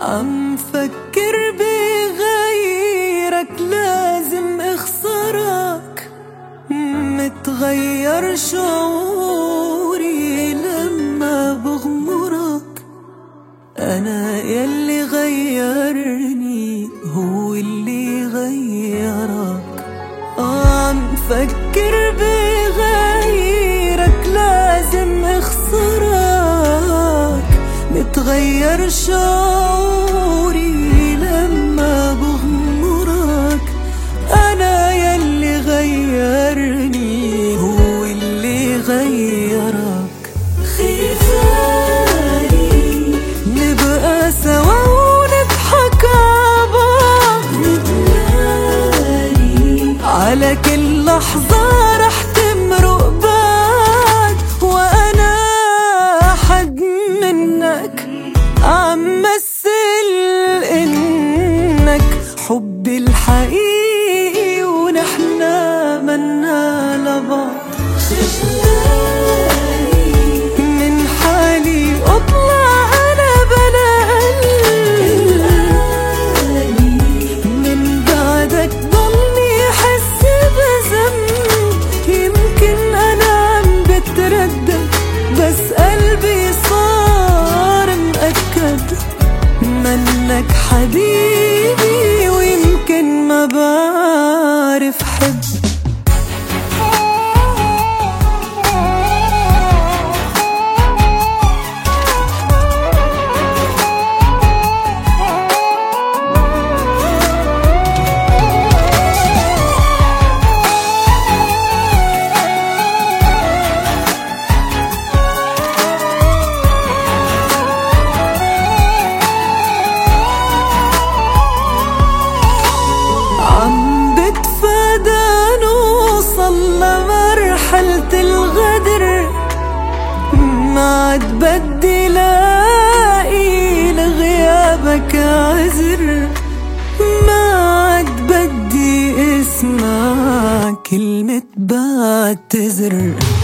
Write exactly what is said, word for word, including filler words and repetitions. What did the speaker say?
عم فكر بغيرك لازم اخسرك، متغير شعوري لما بغمرك. أنا يلي غيرني هو اللي غيرك. عم فكر بغيرك لازم اخسرك، متغير شعوري لما بغمرك. أنا يلي غيرني هو اللي غيرك. خيفاني نبقى سوا ونضحك عبعض، ندماني على كل لحظة رح تمرق بعد، وأنا حد منك عم مثل إنك حبي الحقيقي ونحنا منا لبعض. من حالي أطلع أنا بلا قلبي، من بعدك ضلني حس بذنب. يمكن أنا عم بتردد بس قلبي صار مأكد منك حبيبي، ويمكن ما بعرف حب. مرحلة الغدر ما عاد بدي لاقي لغيابك عذر، ما عاد بدي اسمع كلمة بعتذر.